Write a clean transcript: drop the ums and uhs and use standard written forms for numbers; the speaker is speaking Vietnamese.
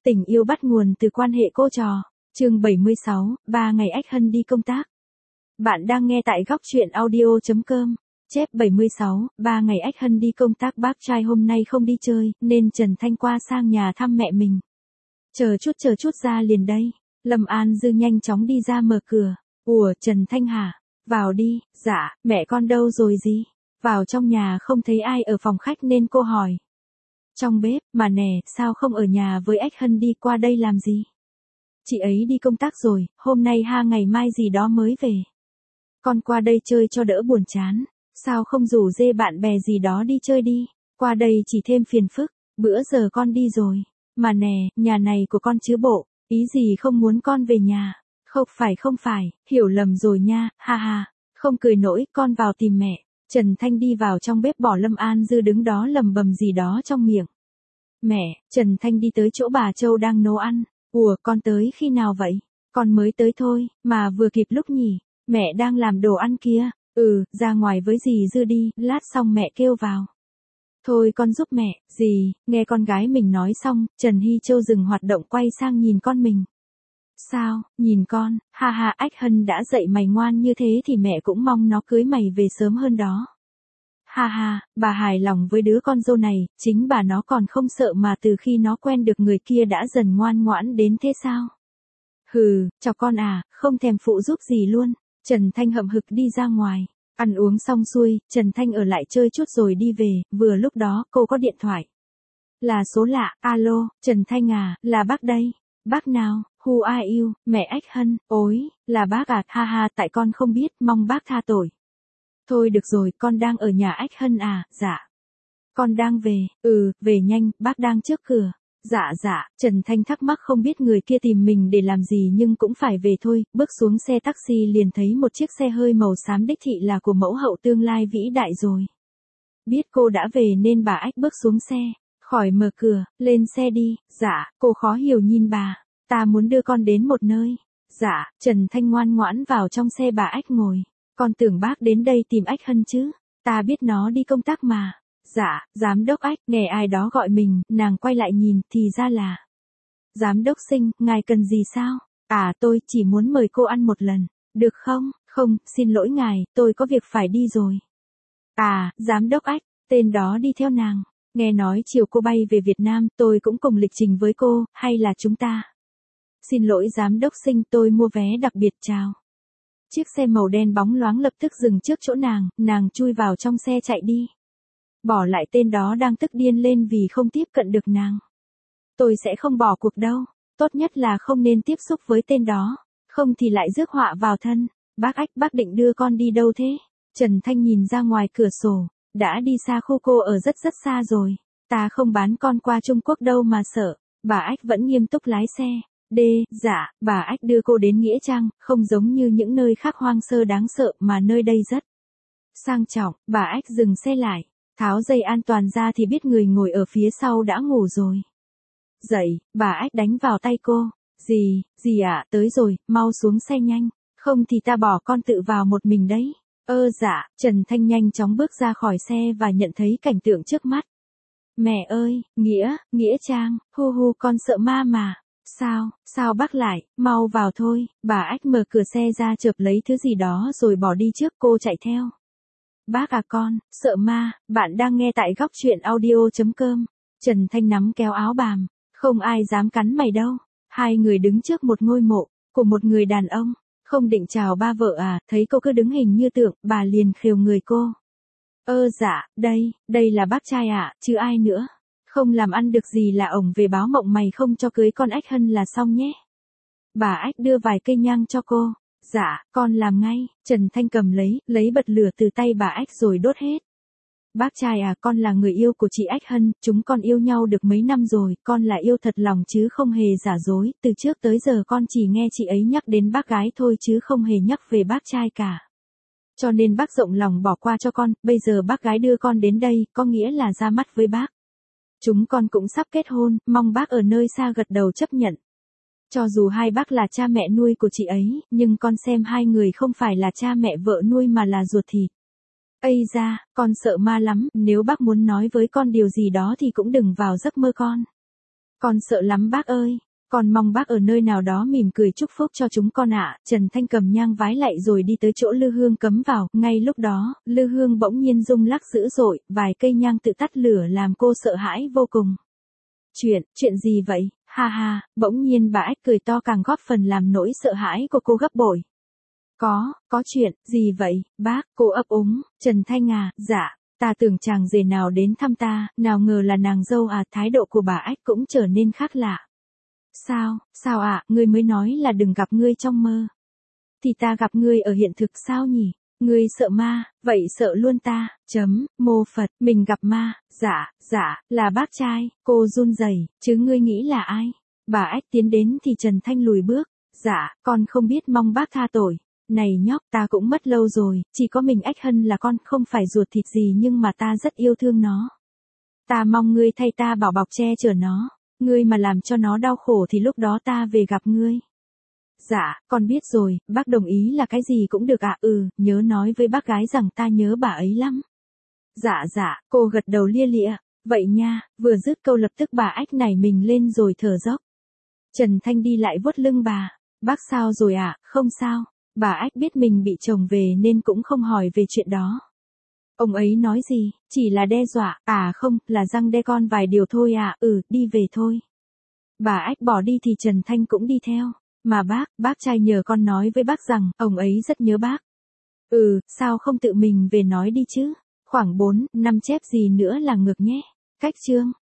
Tình yêu bắt nguồn từ quan hệ cô trò. Chương 76, 3 ngày Ách Hân đi công tác. Bạn đang nghe tại góc truyện audio.com. Chép 76, 3 ngày Ách Hân đi công tác, bác trai hôm nay không đi chơi, nên Trần Thanh qua sang nhà thăm mẹ mình. Chờ chút ra liền đây. Lâm An Dư nhanh chóng đi ra mở cửa. Ủa Trần Thanh hả? Vào đi. Dạ, mẹ con đâu rồi gì? Vào trong nhà không thấy ai ở phòng khách nên cô hỏi. Trong bếp, mà nè, sao không ở nhà với Ách Hân, đi qua đây làm gì? Chị ấy đi công tác rồi, hôm nay ngày mai gì đó mới về. Con qua đây chơi cho đỡ buồn chán, sao không rủ dê bạn bè gì đó đi chơi đi, qua đây chỉ thêm phiền phức, bữa giờ con đi rồi. Mà nè, nhà này của con chứ bộ, ý gì không muốn con về nhà? Không phải, hiểu lầm rồi nha, ha ha, không cười nổi, con vào tìm mẹ. Trần Thanh đi vào trong bếp bỏ Lâm An Dư đứng đó lầm bầm gì đó trong miệng. Mẹ, Trần Thanh đi tới chỗ bà Châu đang nấu ăn. Ủa con tới khi nào vậy? Con mới tới thôi, mà vừa kịp lúc nhỉ. Mẹ đang làm đồ ăn kia. Ra ngoài với dì Dư đi, lát xong mẹ kêu vào. Thôi con giúp mẹ, dì. Nghe con gái mình nói xong, Trần Hy Châu dừng hoạt động quay sang nhìn con mình. Sao, nhìn con, ha ha, Ách Hân đã dạy mày ngoan như thế thì mẹ cũng mong nó cưới mày về sớm hơn đó. Ha ha, bà hài lòng với đứa con dâu này, chính bà nó còn không sợ mà từ khi nó quen được người kia đã dần ngoan ngoãn đến thế sao? Hừ, chọc con à, không thèm phụ giúp gì luôn. Trần Thanh hậm hực đi ra ngoài, ăn uống xong xuôi, Trần Thanh ở lại chơi chút rồi đi về, vừa lúc đó cô có điện thoại. Là số lạ, alo, Trần Thanh à, là bác đây. Bác nào, who are you, mẹ Ách Hân, ối, là bác à, ha ha, tại con không biết, mong bác tha tội. Thôi được rồi, con đang ở nhà Ách Hân à, dạ. Con đang về, về nhanh, bác đang trước cửa. Dạ, Trần Thanh thắc mắc không biết người kia tìm mình để làm gì nhưng cũng phải về thôi, bước xuống xe taxi liền thấy một chiếc xe hơi màu xám đích thị là của mẫu hậu tương lai vĩ đại rồi. Biết cô đã về nên bà Ách bước xuống xe, khỏi mở cửa, lên xe đi. Dạ, cô khó hiểu nhìn bà, ta muốn đưa con đến một nơi. Dạ, Trần Thanh ngoan ngoãn vào trong xe bà Ách ngồi. Con tưởng bác đến đây tìm Ách Hân chứ, ta biết nó đi công tác mà. Dạ, giám đốc Ách, nghe ai đó gọi mình, nàng quay lại nhìn, thì ra là. Giám đốc Sinh, ngài cần gì sao? À, tôi chỉ muốn mời cô ăn một lần, được không? Không, xin lỗi ngài, tôi có việc phải đi rồi. À, giám đốc Ách, tên đó đi theo nàng. Nghe nói chiều cô bay về Việt Nam, tôi cũng cùng lịch trình với cô, hay là chúng ta? Xin lỗi giám đốc Sinh, tôi mua vé đặc biệt, chào. Chiếc xe màu đen bóng loáng lập tức dừng trước chỗ nàng chui vào trong xe chạy đi. Bỏ lại tên đó đang tức điên lên vì không tiếp cận được nàng. Tôi sẽ không bỏ cuộc đâu, tốt nhất là không nên tiếp xúc với tên đó, không thì lại rước họa vào thân. Bác Ách, bác định đưa con đi đâu thế? Trần Thanh nhìn ra ngoài cửa sổ, đã đi xa, khu cô ở rất xa rồi. Ta không bán con qua Trung Quốc đâu mà sợ. Bà Ách vẫn nghiêm túc lái xe. Dạ, bà Ách đưa cô đến Nghĩa Trang, không giống như những nơi khác hoang sơ đáng sợ mà nơi đây rất sang trọng. Bà Ách dừng xe lại, tháo dây an toàn ra thì biết người ngồi ở phía sau đã ngủ rồi. Dậy, bà Ách đánh vào tay cô. Dì ạ, tới rồi, mau xuống xe nhanh, không thì ta bỏ con tự vào một mình đấy. Dạ, Trần Thanh nhanh chóng bước ra khỏi xe và nhận thấy cảnh tượng trước mắt. Mẹ ơi, Nghĩa Trang, hu con sợ ma mà. Sao bác lại, mau vào thôi. Bà Ách mở cửa xe ra chợp lấy thứ gì đó rồi bỏ đi trước, cô chạy theo. Bác à, con, sợ ma. Bạn đang nghe tại góc truyện audio.com. Trần Thanh nắm kéo áo bàm, không ai dám cắn mày đâu. Hai người đứng trước một ngôi mộ của một người đàn ông, không định chào ba vợ à, thấy cô cứ đứng hình như tượng, bà liền khều người cô. Dạ, đây là bác trai ạ, chứ ai nữa. Không làm ăn được gì là ổng về báo mộng mày không cho cưới con Ách Hân là xong nhé. Bà Ách đưa vài cây nhang cho cô. Dạ, con làm ngay. Trần Thanh cầm lấy bật lửa từ tay bà Ách rồi đốt hết. Bác trai à, con là người yêu của chị Ách Hân, chúng con yêu nhau được mấy năm rồi, con là yêu thật lòng chứ không hề giả dối, từ trước tới giờ con chỉ nghe chị ấy nhắc đến bác gái thôi chứ không hề nhắc về bác trai cả. Cho nên bác rộng lòng bỏ qua cho con, bây giờ bác gái đưa con đến đây, có nghĩa là ra mắt với bác. Chúng con cũng sắp kết hôn, mong bác ở nơi xa gật đầu chấp nhận. Cho dù hai bác là cha mẹ nuôi của chị ấy, nhưng con xem hai người không phải là cha mẹ vợ nuôi mà là ruột thịt. Ây da, con sợ ma lắm, nếu bác muốn nói với con điều gì đó thì cũng đừng vào giấc mơ con. Con sợ lắm bác ơi. Con mong bác ở nơi nào đó mỉm cười chúc phúc cho chúng con ạ. Trần Thanh cầm nhang vái lạy rồi đi tới chỗ lư hương cắm vào. Ngay lúc đó, lư hương bỗng nhiên rung lắc dữ dội, vài cây nhang tự tắt lửa làm cô sợ hãi vô cùng. Chuyện gì vậy? Ha ha, bỗng nhiên bà ếch cười to càng góp phần làm nỗi sợ hãi của cô gấp bội. Có chuyện, gì vậy, bác? Cô ấp úng. Trần Thanh à, dạ. Ta tưởng chàng rể nào đến thăm ta, nào ngờ là nàng dâu à. Thái độ của bà ếch cũng trở nên khác lạ. Sao ạ, ngươi mới nói là đừng gặp ngươi trong mơ. Thì ta gặp ngươi ở hiện thực sao nhỉ? Ngươi sợ ma, vậy sợ luôn ta, mô Phật, mình gặp ma, dạ, là bác trai, cô run rẩy, chứ ngươi nghĩ là ai? Bà ếch tiến đến thì Trần Thanh lùi bước, dạ, con không biết mong bác tha tội. Này nhóc, ta cũng mất lâu rồi, chỉ có mình ếch hân là con, không phải ruột thịt gì nhưng mà ta rất yêu thương nó. Ta mong ngươi thay ta bảo bọc che chở nó. Ngươi mà làm cho nó đau khổ thì lúc đó ta về gặp ngươi. Dạ, con biết rồi, bác đồng ý là cái gì cũng được ạ. Nhớ nói với bác gái rằng ta nhớ bà ấy lắm. Dạ, cô gật đầu lia lịa. Vậy nha, vừa dứt câu lập tức bà ếch nảy mình lên rồi thở dốc. Trần Thanh đi lại vuốt lưng bà. Bác sao rồi ạ? Không sao. Bà ếch biết mình bị chồng về nên cũng không hỏi về chuyện đó. Ông ấy nói gì? Chỉ là đe dọa, không, là răng đe con vài điều thôi ạ. Đi về thôi. Bà ếch bỏ đi thì Trần Thanh cũng đi theo. Mà bác trai nhờ con nói với bác rằng, ông ấy rất nhớ bác. Sao không tự mình về nói đi chứ? Khoảng 4, 5 chép gì nữa là ngược nhé. Cách chương.